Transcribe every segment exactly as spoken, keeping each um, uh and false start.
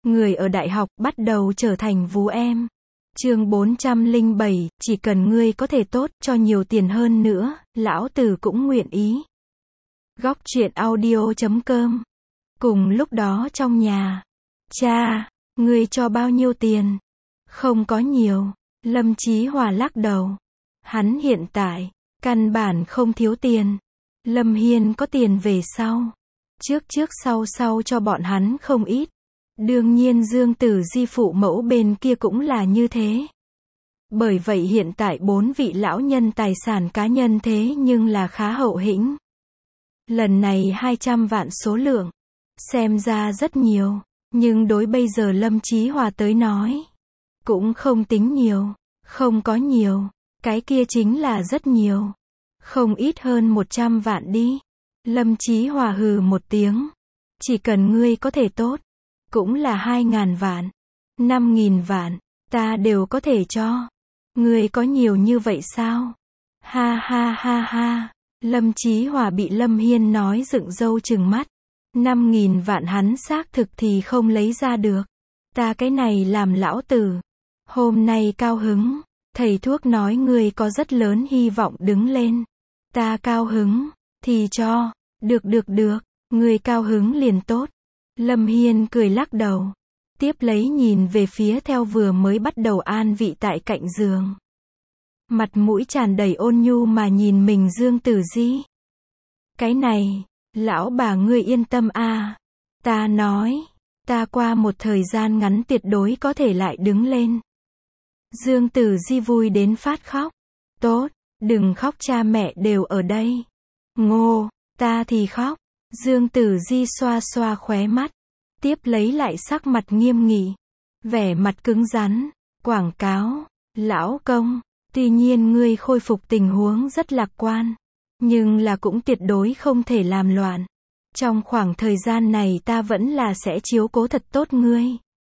Người ở đại học bắt đầu trở thành vú em. Chương bốn trăm lẻ bảy, chỉ cần ngươi có thể tốt, cho nhiều tiền hơn nữa, lão tử cũng nguyện ý. Góc truyện audio chấm com. Cùng lúc đó trong nhà. Cha, ngươi cho bao nhiêu tiền? Không có nhiều. Lâm Chí Hòa lắc đầu. Hắn hiện tại, căn bản không thiếu tiền. Lâm Hiên có tiền về sau. Trước trước sau sau cho bọn hắn không ít. Đương nhiên Dương Tử Di phụ mẫu bên kia cũng là như thế. Bởi vậy hiện tại bốn vị lão nhân tài sản cá nhân thế nhưng là khá hậu hĩnh. Lần này hai trăm vạn số lượng. Xem ra rất nhiều. Nhưng đối bây giờ Lâm Chí Hòa tới nói. Cũng không tính nhiều. Không có nhiều. Cái kia chính là rất nhiều. Không ít hơn một trăm vạn đi. Lâm Chí Hòa hừ một tiếng. Chỉ cần ngươi có thể tốt. Cũng là hai ngàn vạn. Năm nghìn vạn. Ta đều có thể cho. Ngươi có nhiều như vậy sao? Ha ha ha ha. Lâm Chí Hòa bị Lâm Hiên nói dựng râu trừng mắt. Năm nghìn vạn hắn xác thực thì không lấy ra được. Ta cái này làm lão tử. Hôm nay cao hứng. Thầy thuốc nói ngươi có rất lớn hy vọng đứng lên. Ta cao hứng. Thì cho. Được được được. Ngươi cao hứng liền tốt. Lâm Hiên cười lắc đầu. Tiếp lấy nhìn về phía theo vừa mới bắt đầu an vị tại cạnh giường. Mặt mũi tràn đầy ôn nhu mà nhìn mình Dương Tử Di. Cái này, lão bà ngươi yên tâm a. Ta nói, ta qua một thời gian ngắn tuyệt đối có thể lại đứng lên. Dương Tử Di vui đến phát khóc. Tốt, đừng khóc, cha mẹ đều ở đây. Ngô, ta thì khóc. Dương Tử Di xoa xoa khóe mắt. Tiếp lấy lại sắc mặt nghiêm nghị. Vẻ mặt cứng rắn. Quảng cáo. Lão công. Tuy nhiên ngươi khôi phục tình huống rất lạc quan. Nhưng là cũng tuyệt đối không thể làm loạn. Trong khoảng thời gian này ta vẫn là sẽ chiếu cố thật tốt ngươi.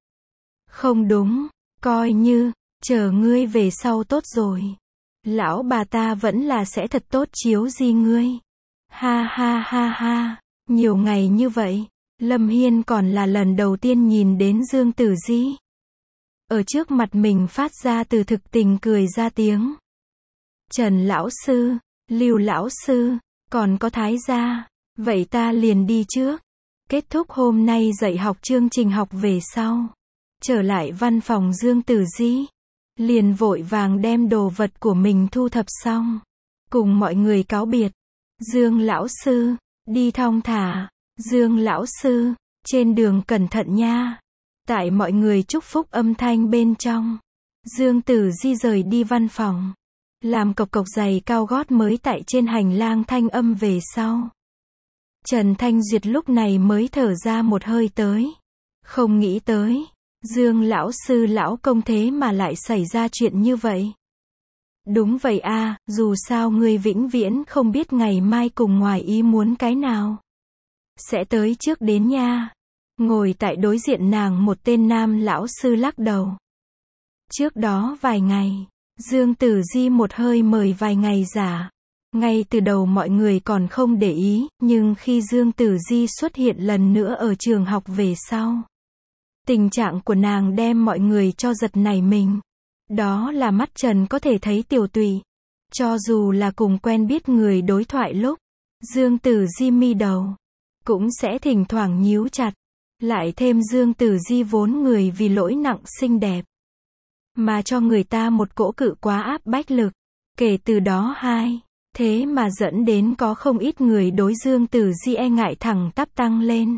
Không đúng. Coi như, chờ ngươi về sau tốt rồi. Lão bà ta vẫn là sẽ thật tốt chiếu di ngươi. Ha ha ha ha. Nhiều ngày như vậy. Lâm Hiên còn là lần đầu tiên nhìn đến Dương Tử Di. Ở trước mặt mình phát ra từ thực tình cười ra tiếng. Trần lão sư, Lưu lão sư, còn có Thái gia. Vậy ta liền đi trước. Kết thúc hôm nay dạy học chương trình học về sau. Trở lại văn phòng Dương Tử Di. Liền vội vàng đem đồ vật của mình thu thập xong. Cùng mọi người cáo biệt. Dương lão sư, đi thong thả. Dương lão sư, trên đường cẩn thận nha. Tại mọi người chúc phúc âm thanh bên trong. Dương Tử Di rời đi văn phòng. Làm cộc cộc giày cao gót mới tại trên hành lang thanh âm về sau. Trần Thanh Duyệt lúc này mới thở ra một hơi tới. Không nghĩ tới. Dương lão sư lão công thế mà lại xảy ra chuyện như vậy. Đúng vậy a, dù sao ngươi vĩnh viễn không biết ngày mai cùng ngoài ý muốn cái nào. Sẽ tới trước đến nha. Ngồi tại đối diện nàng một tên nam lão sư lắc đầu. Trước đó vài ngày, Dương Tử Di một hơi mời vài ngày giả. Ngay từ đầu mọi người còn không để ý, nhưng khi Dương Tử Di xuất hiện lần nữa ở trường học về sau. Tình trạng của nàng đem mọi người cho giật nảy mình. Đó là mắt trần có thể thấy tiểu tụy. Cho dù là cùng quen biết người đối thoại lúc, Dương Tử Di mi đầu cũng sẽ thỉnh thoảng nhíu chặt. Lại thêm Dương Tử Di vốn người vì lỗi nặng xinh đẹp. Mà cho người ta một cỗ cự quá áp bách lực. Kể từ đó hai. Thế mà dẫn đến có không ít người đối Dương Tử Di e ngại thẳng tắp tăng lên.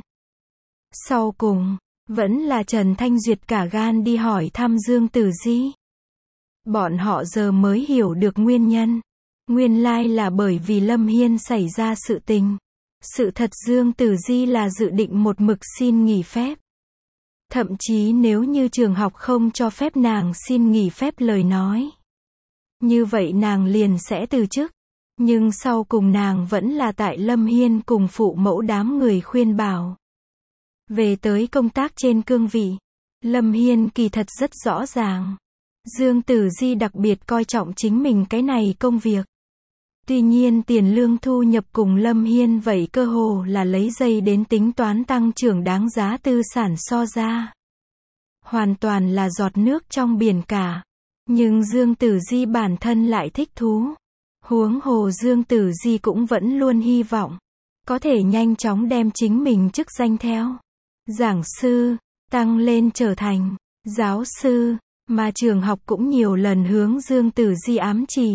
Sau cùng, vẫn là Trần Thanh Duyệt cả gan đi hỏi thăm Dương Tử Di. Bọn họ giờ mới hiểu được nguyên nhân. Nguyên lai là bởi vì Lâm Hiên xảy ra sự tình. Sự thật Dương Tử Di là dự định một mực xin nghỉ phép. Thậm chí nếu như trường học không cho phép nàng xin nghỉ phép lời nói. Như vậy nàng liền sẽ từ chức. Nhưng sau cùng nàng vẫn là tại Lâm Hiên cùng phụ mẫu đám người khuyên bảo. Về tới công tác trên cương vị. Lâm Hiên kỳ thật rất rõ ràng. Dương Tử Di đặc biệt coi trọng chính mình cái này công việc. Tuy nhiên tiền lương thu nhập cùng Lâm Hiên vậy cơ hồ là lấy dây đến tính toán tăng trưởng đáng giá tư sản so ra. hoàn toàn là giọt nước trong biển cả. Nhưng Dương Tử Di bản thân lại thích thú. Huống hồ Dương Tử Di cũng vẫn luôn hy vọng có thể nhanh chóng đem chính mình chức danh theo giảng sư, tăng lên trở thành giáo sư, mà trường học cũng nhiều lần hướng Dương Tử Di ám chỉ.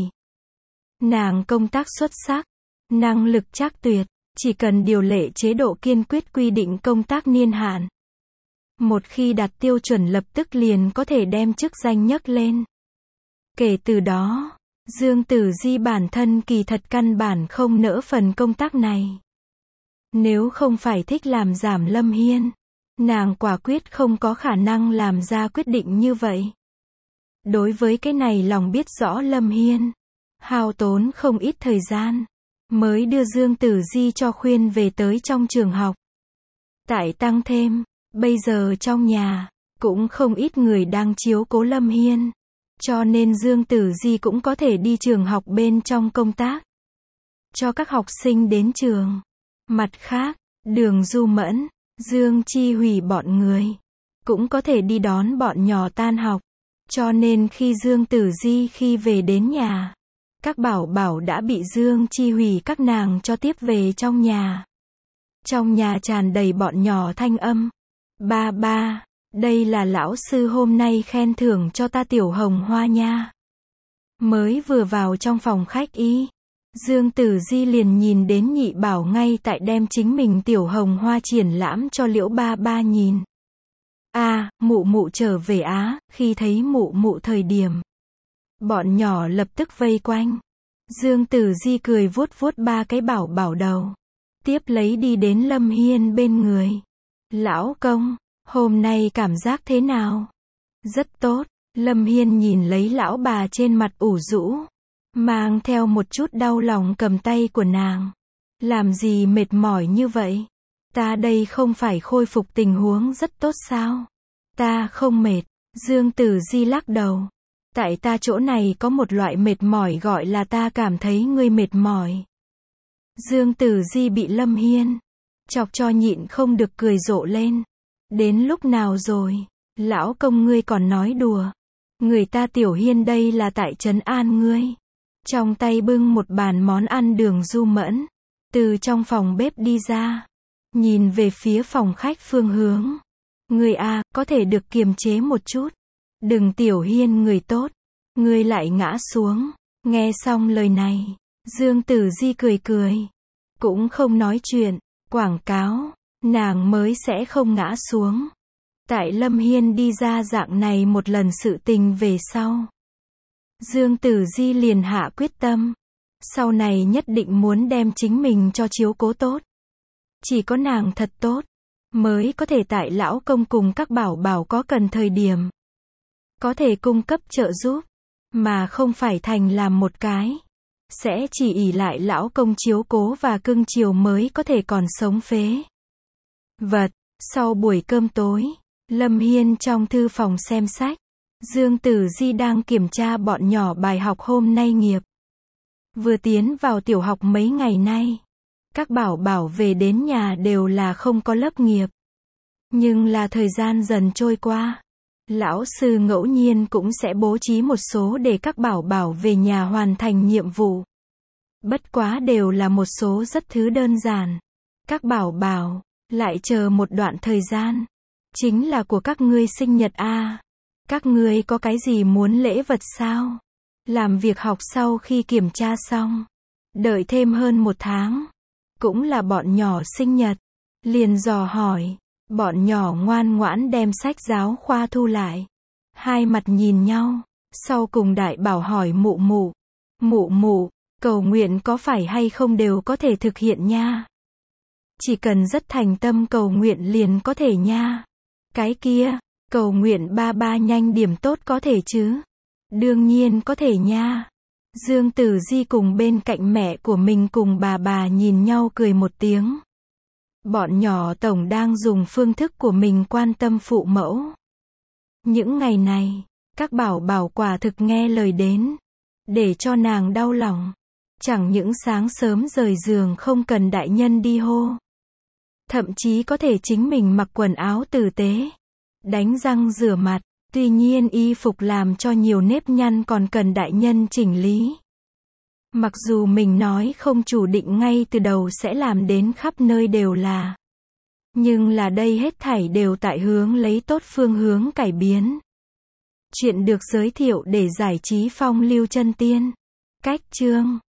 Nàng công tác xuất sắc, năng lực trác tuyệt, chỉ cần điều lệ chế độ kiên quyết quy định công tác niên hạn. Một khi đạt tiêu chuẩn lập tức liền có thể đem chức danh nhấc lên. Kể từ đó, Dương Tử Di bản thân kỳ thật căn bản không nỡ phần công tác này. Nếu không phải thích làm giảm Lâm Hiên, nàng quả quyết không có khả năng làm ra quyết định như vậy. Đối với cái này lòng biết rõ Lâm Hiên, hao tốn không ít thời gian, mới đưa Dương Tử Di cho khuyên về tới trong trường học. Tại tăng thêm, bây giờ trong nhà, cũng không ít người đang chiếu cố Lâm Hiên, cho nên Dương Tử Di cũng có thể đi trường học bên trong công tác, cho các học sinh đến trường. Mặt khác, Đường Du Mẫn, Dương Chi Hủy bọn người, cũng có thể đi đón bọn nhỏ tan học, cho nên khi Dương Tử Di khi về đến nhà, các bảo bảo đã bị Dương Chi Hủy các nàng cho tiếp về trong nhà. Trong nhà tràn đầy bọn nhỏ thanh âm. Ba ba, đây là lão sư hôm nay khen thưởng cho ta tiểu hồng hoa nha. Mới vừa vào trong phòng khách y, Dương Tử Di liền nhìn đến nhị bảo ngay tại đem chính mình tiểu hồng hoa triển lãm cho liễu ba ba nhìn. A, à, mụ mụ trở về á, khi thấy mụ mụ thời điểm. Bọn nhỏ lập tức vây quanh. Dương Tử Di cười vuốt vuốt ba cái bảo bảo đầu. Tiếp lấy đi đến Lâm Hiên bên người. Lão công, hôm nay cảm giác thế nào? Rất tốt. Lâm Hiên nhìn lấy lão bà trên mặt ủ rũ, mang theo một chút đau lòng cầm tay của nàng. Làm gì mệt mỏi như vậy? Ta đây không phải khôi phục tình huống rất tốt sao? Ta không mệt. Dương Tử Di lắc đầu. Tại ta chỗ này có một loại mệt mỏi gọi là ta cảm thấy ngươi mệt mỏi. Dương Tử Di bị Lâm Hiên chọc cho nhịn không được cười rộ lên. Đến lúc nào rồi? Lão công ngươi còn nói đùa. Người ta Tiểu Hiên đây là tại trấn an ngươi. Trong tay bưng một bàn món ăn Đường Du Mẫn, từ trong phòng bếp đi ra, nhìn về phía phòng khách phương hướng. Ngươi a, có thể được kiềm chế một chút. Đừng Tiểu Hiên người tốt, ngươi lại ngã xuống. Nghe xong lời này, Dương Tử Di cười cười, cũng không nói chuyện, quảng cáo, nàng mới sẽ không ngã xuống. Tại Lâm Hiên đi ra dạng này một lần sự tình về sau, Dương Tử Di liền hạ quyết tâm, sau này nhất định muốn đem chính mình cho chiếu cố tốt. Chỉ có nàng thật tốt, mới có thể tại lão công cùng các bảo bảo có cần thời điểm, có thể cung cấp trợ giúp, mà không phải thành làm một cái, sẽ chỉ ỷ lại lão công chiếu cố và cưng chiều mới có thể còn sống phế vật. Sau buổi cơm tối, Lâm Hiên trong thư phòng xem sách, Dương Tử Di đang kiểm tra bọn nhỏ bài học hôm nay nghiệp. Vừa tiến vào tiểu học mấy ngày nay, các bảo bảo về đến nhà đều là không có lớp nghiệp. Nhưng là thời gian dần trôi qua, lão sư ngẫu nhiên cũng sẽ bố trí một số để các bảo bảo về nhà hoàn thành nhiệm vụ. Bất quá đều là một số rất thứ đơn giản. Các bảo bảo, lại chờ một đoạn thời gian. Chính là của các ngươi sinh nhật a. À. Các ngươi có cái gì muốn lễ vật sao? Làm việc học sau khi kiểm tra xong, đợi thêm hơn một tháng, cũng là bọn nhỏ sinh nhật. Liền dò hỏi, bọn nhỏ ngoan ngoãn đem sách giáo khoa thu lại. Hai mặt nhìn nhau, sau cùng đại bảo hỏi mụ mụ. Mụ mụ, cầu nguyện có phải hay không đều có thể thực hiện nha. Chỉ cần rất thành tâm cầu nguyện liền có thể nha. Cái kia, cầu nguyện ba ba nhanh điểm tốt có thể chứ? Đương nhiên có thể nha. Dương Tử Di cùng bên cạnh mẹ của mình cùng bà bà nhìn nhau cười một tiếng. Bọn nhỏ tổng đang dùng phương thức của mình quan tâm phụ mẫu. Những ngày này, các bảo bảo quả thực nghe lời đến, để cho nàng đau lòng. Chẳng những sáng sớm rời giường không cần đại nhân đi hô. Thậm chí có thể chính mình mặc quần áo tử tế. đánh răng rửa mặt. Tuy nhiên y phục làm cho nhiều nếp nhăn còn cần đại nhân chỉnh lý. Mặc dù mình nói không chủ định ngay từ đầu sẽ làm đến khắp nơi đều là. Nhưng là đây hết thảy đều tại hướng lấy tốt phương hướng cải biến. Chuyện được giới thiệu để giải trí phong lưu chân tiên. Cách chương